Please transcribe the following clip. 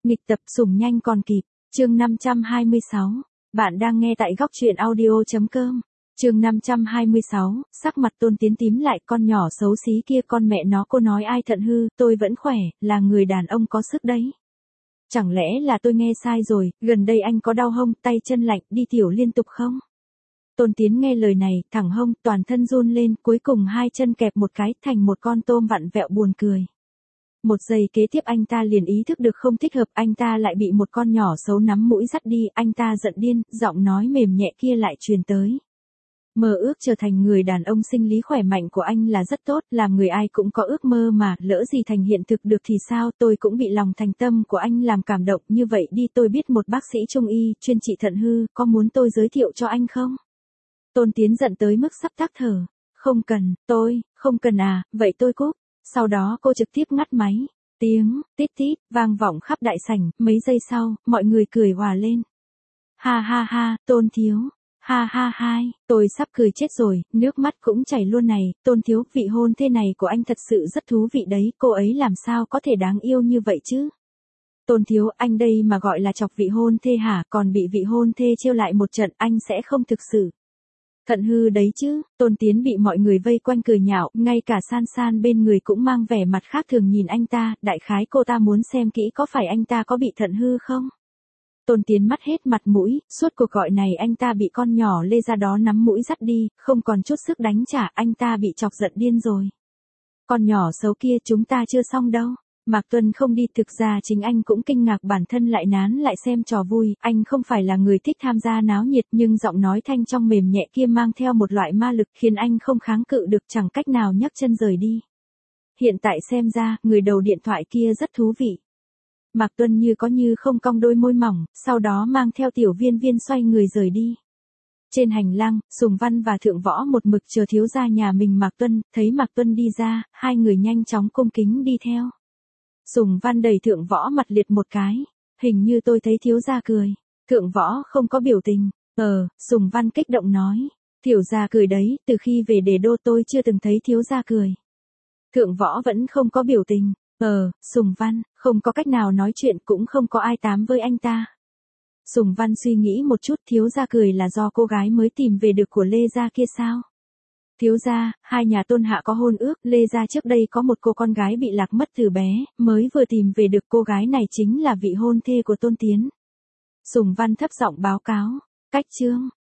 Nghịch tập sủng nhanh còn kịp, chương 526. Bạn đang nghe tại góc truyện audio.com. Chương 526, sắc mặt Tôn Tiến tím lại, con nhỏ xấu xí kia, con mẹ nó, cô nói ai thận hư, tôi vẫn khỏe, là người đàn ông có sức đấy. Chẳng lẽ là tôi nghe sai rồi, gần đây anh có đau hông, tay chân lạnh, đi tiểu liên tục không? Tôn Tiến nghe lời này, thẳng hông, toàn thân run lên, cuối cùng hai chân kẹp một cái, thành một con tôm vặn vẹo buồn cười. Một giây kế tiếp anh ta liền ý thức được không thích hợp, anh ta lại bị một con nhỏ xấu nắm mũi dắt đi, anh ta giận điên, giọng nói mềm nhẹ kia lại truyền tới. Mơ ước trở thành người đàn ông sinh lý khỏe mạnh của anh là rất tốt, làm người ai cũng có ước mơ mà, lỡ gì thành hiện thực được thì sao, tôi cũng bị lòng thành tâm của anh làm cảm động, như vậy đi, tôi biết một bác sĩ trung y, chuyên trị thận hư, có muốn tôi giới thiệu cho anh không? Tôn Tiến giận tới mức sắp tắc thở. Không cần, không cần à, vậy tôi cúp. Sau đó cô trực tiếp ngắt máy. Tiếng, tít tít, vang vọng khắp đại sảnh, mấy giây sau, mọi người cười hòa lên. Ha ha ha, Tôn thiếu. Ha ha hai, tôi sắp cười chết rồi, nước mắt cũng chảy luôn này, Tôn thiếu, vị hôn thê này của anh thật sự rất thú vị đấy, cô ấy làm sao có thể đáng yêu như vậy chứ? Tôn thiếu, anh đây mà gọi là chọc vị hôn thê hả, còn bị vị hôn thê trêu lại một trận, anh sẽ không thực sự thận hư đấy chứ. Tôn Tiến bị mọi người vây quanh cười nhạo, ngay cả San San bên người cũng mang vẻ mặt khác thường nhìn anh ta, đại khái cô ta muốn xem kỹ có phải anh ta có bị thận hư không. Tôn Tiến mất hết mặt mũi, suốt cuộc gọi này anh ta bị con nhỏ lê ra đó nắm mũi dắt đi, không còn chút sức đánh trả, anh ta bị chọc giận điên rồi. Con nhỏ xấu kia, chúng ta chưa xong đâu. Mạc Tuân không đi, thực ra chính anh cũng kinh ngạc bản thân lại nán lại xem trò vui, anh không phải là người thích tham gia náo nhiệt nhưng giọng nói thanh trong mềm nhẹ kia mang theo một loại ma lực khiến anh không kháng cự được, chẳng cách nào nhấc chân rời đi. Hiện tại xem ra, người đầu điện thoại kia rất thú vị. Mạc Tuân như có như không cong đôi môi mỏng, sau đó mang theo Tiểu Viên Viên xoay người rời đi. Trên hành lang, Sùng Văn và Thượng Võ một mực chờ thiếu gia nhà mình Mạc Tuân, thấy Mạc Tuân đi ra, hai người nhanh chóng cung kính đi theo. Sùng Văn đẩy Thượng Võ mặt liệt một cái. Hình như tôi thấy thiếu gia cười. Thượng Võ không có biểu tình. Sùng Văn kích động nói. Tiểu gia cười đấy, từ khi về Đế Đô tôi chưa từng thấy thiếu gia cười. Thượng Võ vẫn không có biểu tình. Sùng Văn, không có cách nào nói chuyện, cũng không có ai tám với anh ta. Sùng Văn suy nghĩ một chút, thiếu gia cười là do cô gái mới tìm về được của Lê gia kia sao? Thiếu gia, hai nhà Tôn hạ có hôn ước, Lê gia trước đây có một cô con gái bị lạc mất từ bé, mới vừa tìm về được, cô gái này chính là vị hôn thê của Tôn Tiến. Sùng Văn thấp giọng báo cáo. Cách chương.